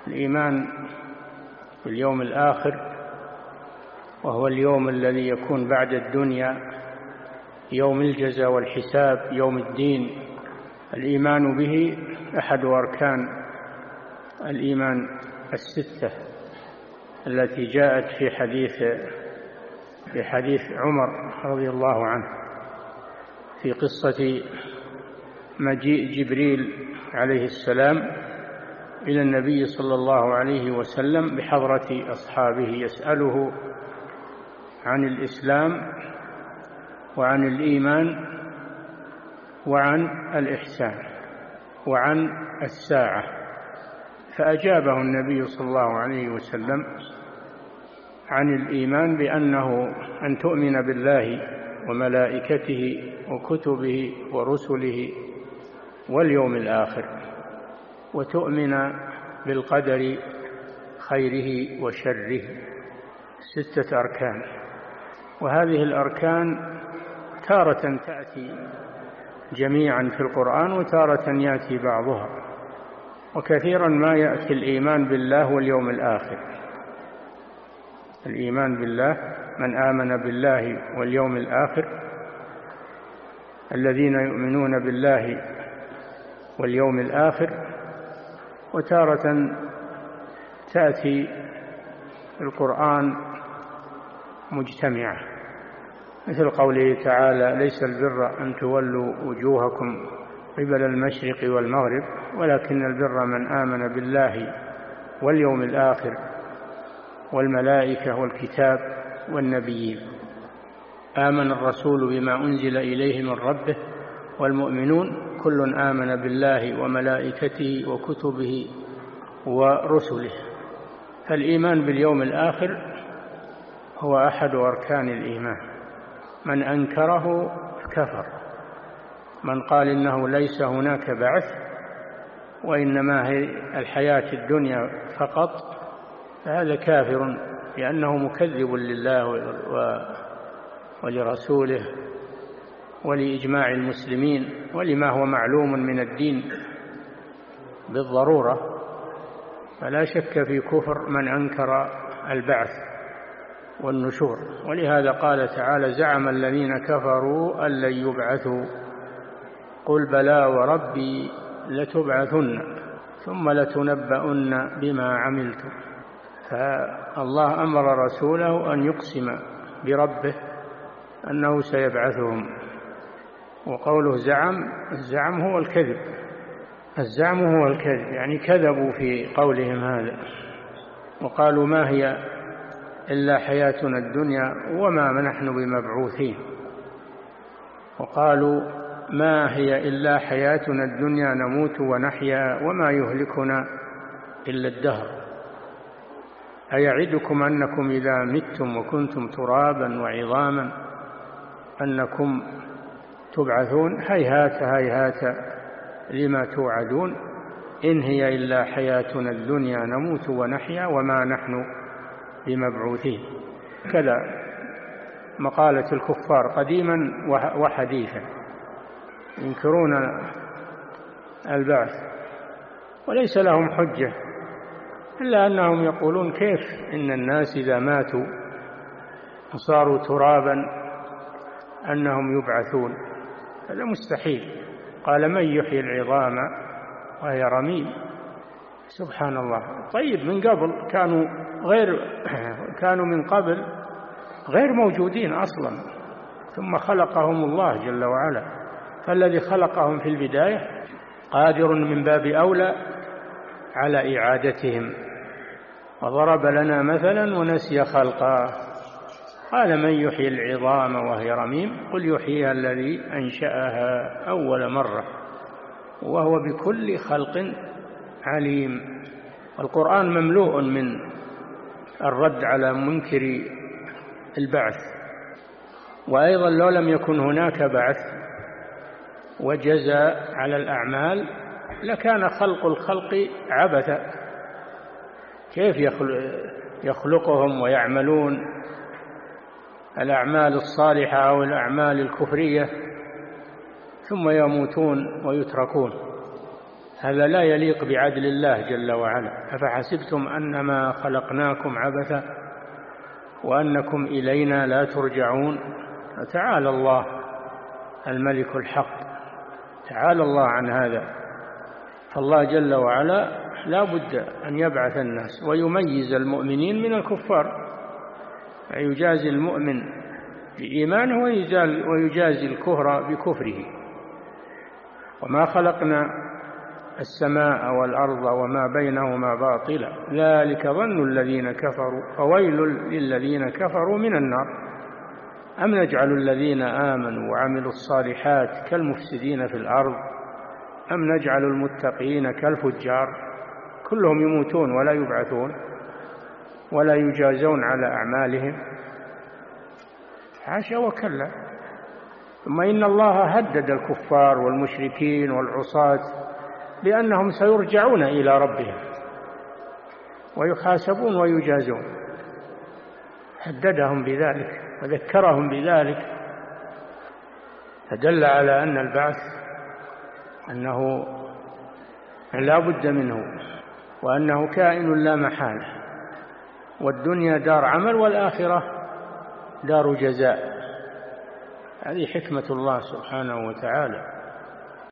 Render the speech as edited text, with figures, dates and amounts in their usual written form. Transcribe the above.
الإيمان باليوم الآخر، وهو اليوم الذي يكون بعد الدنيا، يوم الجزاء والحساب، يوم الدين. الإيمان به أحد أركان الإيمان الستة التي جاءت في حديث عمر رضي الله عنه في قصة مجيء جبريل عليه السلام إلى النبي صلى الله عليه وسلم بحضرة أصحابه يسأله عن الإسلام وعن الإيمان وعن الإحسان وعن الساعة، فأجابه النبي صلى الله عليه وسلم عن الإيمان بأنه أن تؤمن بالله وملائكته وكتبه ورسله واليوم الآخر، وتؤمن بالقدر خيره وشره. 6 أركان، وهذه الأركان تارة تأتي جميعا في القرآن وتارة يأتي بعضها، وكثيرا ما يأتي الإيمان بالله واليوم الآخر. الإيمان بالله، من آمن بالله واليوم الآخر، الذين يؤمنون بالله واليوم الآخر. وتارة تأتي القرآن مجتمعة، مثل قوله تعالى: ليس البر أن تولوا وجوهكم قبل المشرق والمغرب ولكن البر من آمن بالله واليوم الآخر والملائكة والكتاب والنبيين. آمن الرسول بما أنزل إليه من ربه والمؤمنون كل آمن بالله وملائكته وكتبه ورسله. فالإيمان باليوم الآخر هو أحد أركان الإيمان، من أنكره كفر. من قال إنه ليس هناك بعث وإنما هي الحياة الدنيا فقط فهذا كافر، لأنه مكذب لله ولرسوله ولإجماع المسلمين ولما هو معلوم من الدين بالضرورة. فلا شك في كفر من أنكر البعث والنشور. ولهذا قال تعالى: زعم الذين كفروا أن لن يبعثوا قل بلى وربي لتبعثن ثم لتنبؤن بما عملتم. فالله أمر رسوله أن يقسم بربه أنه سيبعثهم. وقوله زعم، الزعم هو الكذب، الزعم هو الكذب، يعني كذبوا في قولهم هذا، وقالوا ما هي إلا حياتنا الدنيا وما نحن بمبعوثين. وقالوا ما هي إلا حياتنا الدنيا نموت ونحيا وما يهلكنا إلا الدهر أيعدكم أنكم إذا متم وكنتم ترابا وعظاما أنكم تبعثون هيهات هيهات لما توعدون إن هي إلا حياتنا الدنيا نموت ونحيا وما نحن بمبعوثين. كذا مقالة الكفار قديما وحديثا، ينكرون البعث وليس لهم حجة إلا أنهم يقولون كيف إن الناس إذا ماتوا وصاروا ترابا أنهم يبعثون، هذا مستحيل. قال من يحيي العظام وهي رميم. سبحان الله. طيب من قبل كانوا من قبل غير موجودين أصلا، ثم خلقهم الله جل وعلا، فالذي خلقهم في البداية قادر من باب أولى على إعادتهم. وضرب لنا مثلا ونسي خلقه قال من يحيي العظام وهي رميم قل يحييها الذي أنشأها أول مرة وهو بكل خلق عليم. القرآن مملوء من الرد على منكر البعث. وأيضا لو لم يكن هناك بعث وجزاء على الأعمال لكان خلق الخلق عبثا. كيف يخلقهم ويعملون الأعمال الصالحة أو الأعمال الكفرية ثم يموتون ويتركون؟ هذا لا يليق بعدل الله جل وعلا. أفحسبتم أنما خلقناكم عبثا وأنكم إلينا لا ترجعون. تعالى الله الملك الحق، تعالى الله عن هذا. فالله جل وعلا لا بد أن يبعث الناس ويميز المؤمنين من الكفار، يجازي المؤمن بإيمانه ويجازي الكفر بكفره. وما خلقنا السماء والأرض وما بينهما باطلا ذلك ظن الذين كفروا فويل للذين كفروا من النار. أم نجعل الذين آمنوا وعملوا الصالحات كالمفسدين في الأرض أم نجعل المتقين كالفجار. كلهم يموتون ولا يبعثون ولا يجازون على أعمالهم، حاشا وكلا. ثم إن الله هدد الكفار والمشركين والعصاة بأنهم سيرجعون إلى ربهم ويحاسبون ويجازون، هددهم بذلك وذكرهم بذلك، فدل على أن البعث أنه لا بد منه وأنه كائن لا محالة، والدنيا دار عمل والآخرة دار جزاء. هذه حكمة الله سبحانه وتعالى.